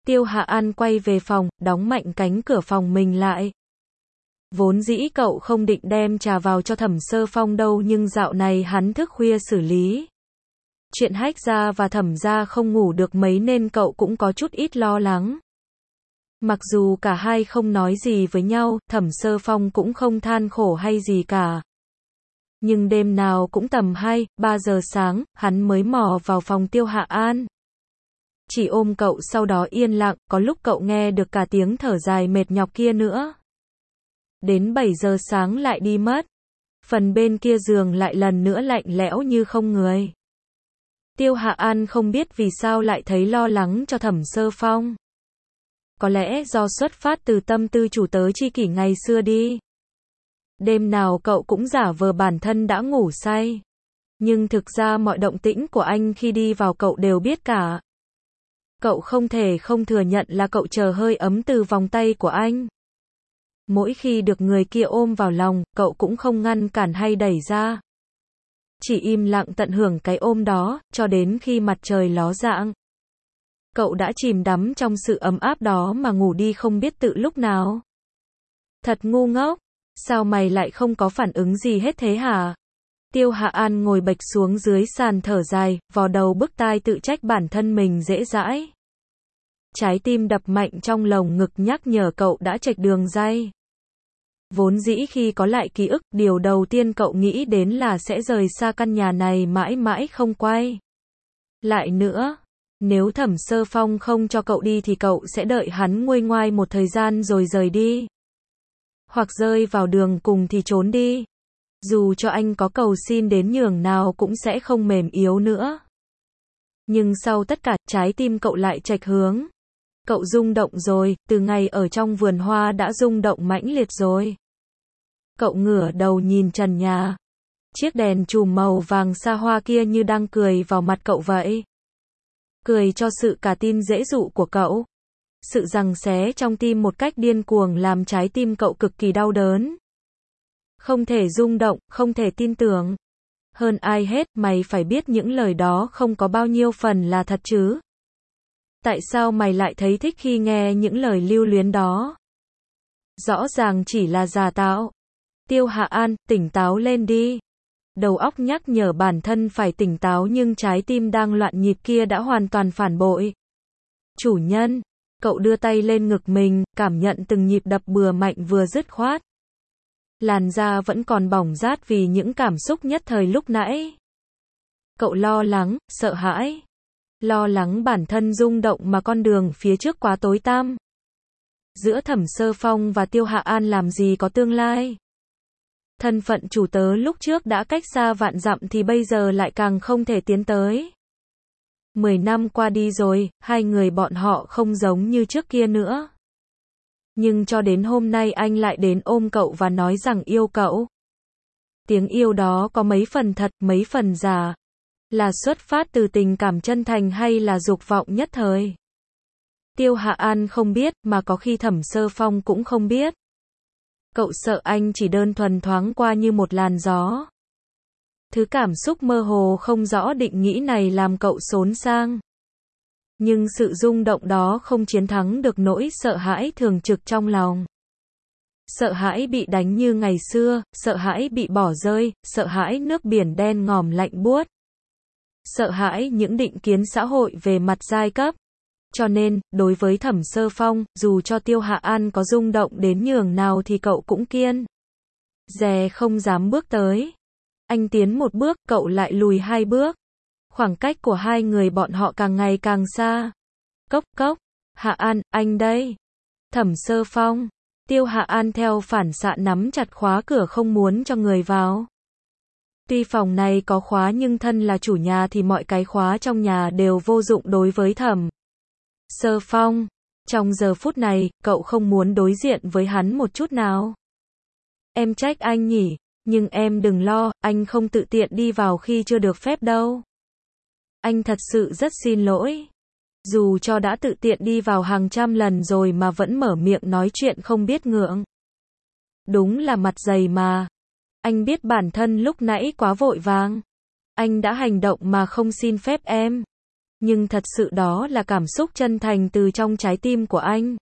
Tiêu Hạ An quay về phòng, đóng mạnh cánh cửa phòng mình lại. Vốn dĩ cậu không định đem trà vào cho Thẩm Sơ Phong đâu, nhưng dạo này hắn thức khuya xử lý chuyện Hách gia và Thẩm gia không ngủ được mấy nên cậu cũng có chút ít lo lắng. Mặc dù cả hai không nói gì với nhau, Thẩm Sơ Phong cũng không than khổ hay gì cả. Nhưng đêm nào cũng tầm 2-3 giờ sáng, hắn mới mò vào phòng Tiêu Hạ An. Chỉ ôm cậu sau đó yên lặng, có lúc cậu nghe được cả tiếng thở dài mệt nhọc kia nữa. Đến 7 giờ sáng lại đi mất. Phần bên kia giường lại lần nữa lạnh lẽo như không người. Tiêu Hạ An không biết vì sao lại thấy lo lắng cho Thẩm Sơ Phong. Có lẽ do xuất phát từ tâm tư chủ tớ chi kỷ ngày xưa đi. Đêm nào cậu cũng giả vờ bản thân đã ngủ say. Nhưng thực ra mọi động tĩnh của anh khi đi vào cậu đều biết cả. Cậu không thể không thừa nhận là cậu chờ hơi ấm từ vòng tay của anh. Mỗi khi được người kia ôm vào lòng, cậu cũng không ngăn cản hay đẩy ra. Chỉ im lặng tận hưởng cái ôm đó, cho đến khi mặt trời ló dạng. Cậu đã chìm đắm trong sự ấm áp đó mà ngủ đi không biết tự lúc nào. Thật ngu ngốc, sao mày lại không có phản ứng gì hết thế hả? Tiêu Hạ An ngồi bệch xuống dưới sàn thở dài, vò đầu bứt tai tự trách bản thân mình dễ dãi. Trái tim đập mạnh trong lồng ngực nhắc nhở cậu đã chệch đường ray. Vốn dĩ khi có lại ký ức, điều đầu tiên cậu nghĩ đến là sẽ rời xa căn nhà này mãi mãi không quay lại nữa. Nếu Thẩm Sơ Phong không cho cậu đi thì cậu sẽ đợi hắn nguôi ngoai một thời gian rồi rời đi. Hoặc rơi vào đường cùng thì trốn đi. Dù cho anh có cầu xin đến nhường nào cũng sẽ không mềm yếu nữa. Nhưng sau tất cả, trái tim cậu lại chệch hướng. Cậu rung động rồi, từ ngày ở trong vườn hoa đã rung động mãnh liệt rồi. Cậu ngửa đầu nhìn trần nhà. Chiếc đèn chùm màu vàng xa hoa kia như đang cười vào mặt cậu vậy. Cười cho sự cả tin dễ dụ của cậu. Sự giằng xé trong tim một cách điên cuồng làm trái tim cậu cực kỳ đau đớn. Không thể rung động, không thể tin tưởng. Hơn ai hết, mày phải biết những lời đó không có bao nhiêu phần là thật chứ. Tại sao mày lại thấy thích khi nghe những lời lưu luyến đó? Rõ ràng chỉ là giả tạo. Tiêu Hạ An, tỉnh táo lên đi. Đầu óc nhắc nhở bản thân phải tỉnh táo nhưng trái tim đang loạn nhịp kia đã hoàn toàn phản bội. Chủ nhân, cậu đưa tay lên ngực mình, cảm nhận từng nhịp đập bừa mạnh vừa dứt khoát. Làn da vẫn còn bỏng rát vì những cảm xúc nhất thời lúc nãy. Cậu lo lắng, sợ hãi. Lo lắng bản thân rung động mà con đường phía trước quá tối tăm. Giữa Thẩm Sơ Phong và Tiêu Hạ An làm gì có tương lai. Thân phận chủ tớ lúc trước đã cách xa vạn dặm thì bây giờ lại càng không thể tiến tới. 10 năm qua đi rồi, hai người bọn họ không giống như trước kia nữa. Nhưng cho đến hôm nay anh lại đến ôm cậu và nói rằng yêu cậu. Tiếng yêu đó có mấy phần thật, mấy phần giả. Là xuất phát từ tình cảm chân thành hay là dục vọng nhất thời? Tiêu Hạ An không biết, mà có khi Thẩm Sơ Phong cũng không biết. Cậu sợ anh chỉ đơn thuần thoáng qua như một làn gió. Thứ cảm xúc mơ hồ không rõ định nghĩa này làm cậu xốn sang. Nhưng sự rung động đó không chiến thắng được nỗi sợ hãi thường trực trong lòng. Sợ hãi bị đánh như ngày xưa, sợ hãi bị bỏ rơi, sợ hãi nước biển đen ngòm lạnh buốt. Sợ hãi những định kiến xã hội về mặt giai cấp. Cho nên, đối với Thẩm Sơ Phong, dù cho Tiêu Hạ An có rung động đến nhường nào thì cậu cũng kiên dè không dám bước tới. Anh tiến một bước, cậu lại lùi 2 bước. Khoảng cách của hai người bọn họ càng ngày càng xa. Cốc cốc, Hạ An, anh đây. Thẩm Sơ Phong. Tiêu Hạ An theo phản xạ nắm chặt khóa cửa không muốn cho người vào. Tuy phòng này có khóa nhưng thân là chủ nhà thì mọi cái khóa trong nhà đều vô dụng đối với Thẩm Sơ Phong. Trong giờ phút này, cậu không muốn đối diện với hắn một chút nào. Em trách anh nhỉ, nhưng em đừng lo, anh không tự tiện đi vào khi chưa được phép đâu. Anh thật sự rất xin lỗi. Dù cho đã tự tiện đi vào hàng trăm lần rồi mà vẫn mở miệng nói chuyện không biết ngượng. Đúng là mặt dày mà. Anh biết bản thân lúc nãy quá vội vàng. Anh đã hành động mà không xin phép em. Nhưng thật sự đó là cảm xúc chân thành từ trong trái tim của anh.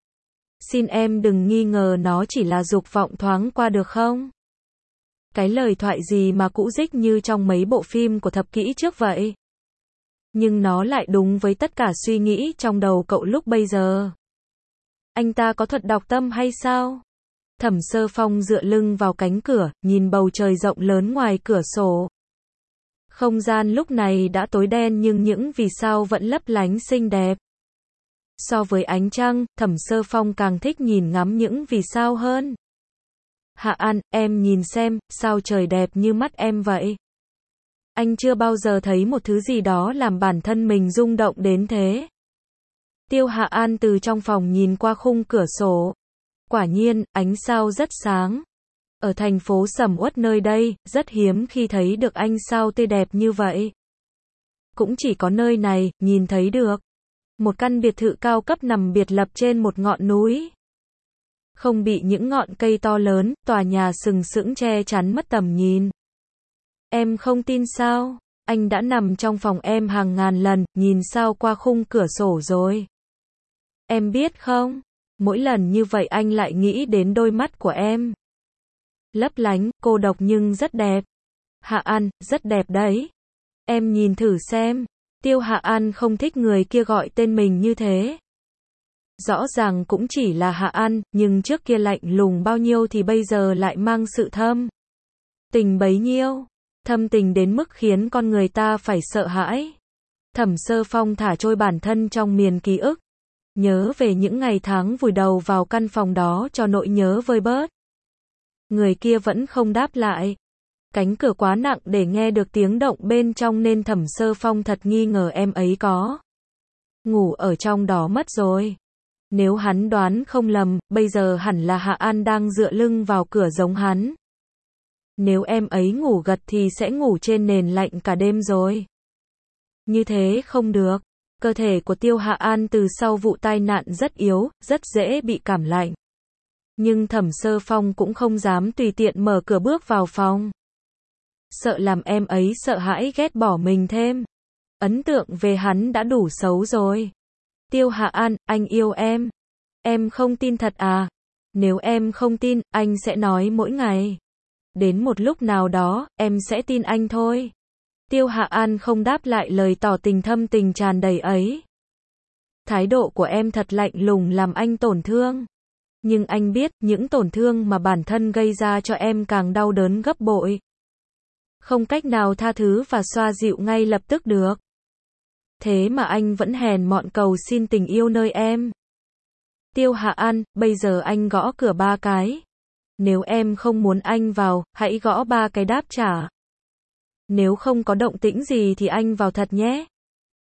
Xin em đừng nghi ngờ nó chỉ là dục vọng thoáng qua được không? Cái lời thoại gì mà cũ rích như trong mấy bộ phim của thập kỷ trước vậy? Nhưng nó lại đúng với tất cả suy nghĩ trong đầu cậu lúc bây giờ. Anh ta có thuật đọc tâm hay sao? Thẩm Sơ Phong dựa lưng vào cánh cửa, nhìn bầu trời rộng lớn ngoài cửa sổ. Không gian lúc này đã tối đen nhưng những vì sao vẫn lấp lánh xinh đẹp. So với ánh trăng, Thẩm Sơ Phong càng thích nhìn ngắm những vì sao hơn. Hạ An, em nhìn xem, sao trời đẹp như mắt em vậy? Anh chưa bao giờ thấy một thứ gì đó làm bản thân mình rung động đến thế. Tiêu Hạ An từ trong phòng nhìn qua khung cửa sổ. Quả nhiên, ánh sao rất sáng. Ở thành phố sầm uất nơi đây, rất hiếm khi thấy được ánh sao tươi đẹp như vậy. Cũng chỉ có nơi này, nhìn thấy được. Một căn biệt thự cao cấp nằm biệt lập trên một ngọn núi. Không bị những ngọn cây to lớn, tòa nhà sừng sững che chắn mất tầm nhìn. Em không tin sao? Anh đã nằm trong phòng em hàng ngàn lần, nhìn sao qua khung cửa sổ rồi. Em biết không? Mỗi lần như vậy anh lại nghĩ đến đôi mắt của em. Lấp lánh, cô độc nhưng rất đẹp. Hạ An, rất đẹp đấy. Em nhìn thử xem. Tiêu Hạ An không thích người kia gọi tên mình như thế. Rõ ràng cũng chỉ là Hạ An, nhưng trước kia lạnh lùng bao nhiêu thì bây giờ lại mang sự thâm tình bấy nhiêu. Thâm tình đến mức khiến con người ta phải sợ hãi. Thẩm Sơ Phong thả trôi bản thân trong miền ký ức. Nhớ về những ngày tháng vùi đầu vào căn phòng đó cho nỗi nhớ vơi bớt. Người kia vẫn không đáp lại. Cánh cửa quá nặng để nghe được tiếng động bên trong nên Thẩm Sơ Phong thật nghi ngờ em ấy có ngủ ở trong đó mất rồi. Nếu hắn đoán không lầm, bây giờ hẳn là Hạ An đang dựa lưng vào cửa giống hắn. Nếu em ấy ngủ gật thì sẽ ngủ trên nền lạnh cả đêm rồi. Như thế không được. Cơ thể của Tiêu Hạ An từ sau vụ tai nạn rất yếu, rất dễ bị cảm lạnh. Nhưng Thẩm Sơ Phong cũng không dám tùy tiện mở cửa bước vào phòng. Sợ làm em ấy sợ hãi ghét bỏ mình thêm. Ấn tượng về hắn đã đủ xấu rồi. Tiêu Hạ An, anh yêu em. Em không tin thật à? Nếu em không tin, anh sẽ nói mỗi ngày. Đến một lúc nào đó, em sẽ tin anh thôi. Tiêu Hạ An không đáp lại lời tỏ tình thâm tình tràn đầy ấy. Thái độ của em thật lạnh lùng làm anh tổn thương. Nhưng anh biết, những tổn thương mà bản thân gây ra cho em càng đau đớn gấp bội. Không cách nào tha thứ và xoa dịu ngay lập tức được. Thế mà anh vẫn hèn mọn cầu xin tình yêu nơi em. Tiêu Hạ An, bây giờ anh gõ cửa 3 cái. Nếu em không muốn anh vào, hãy gõ 3 cái đáp trả. Nếu không có động tĩnh gì thì anh vào thật nhé.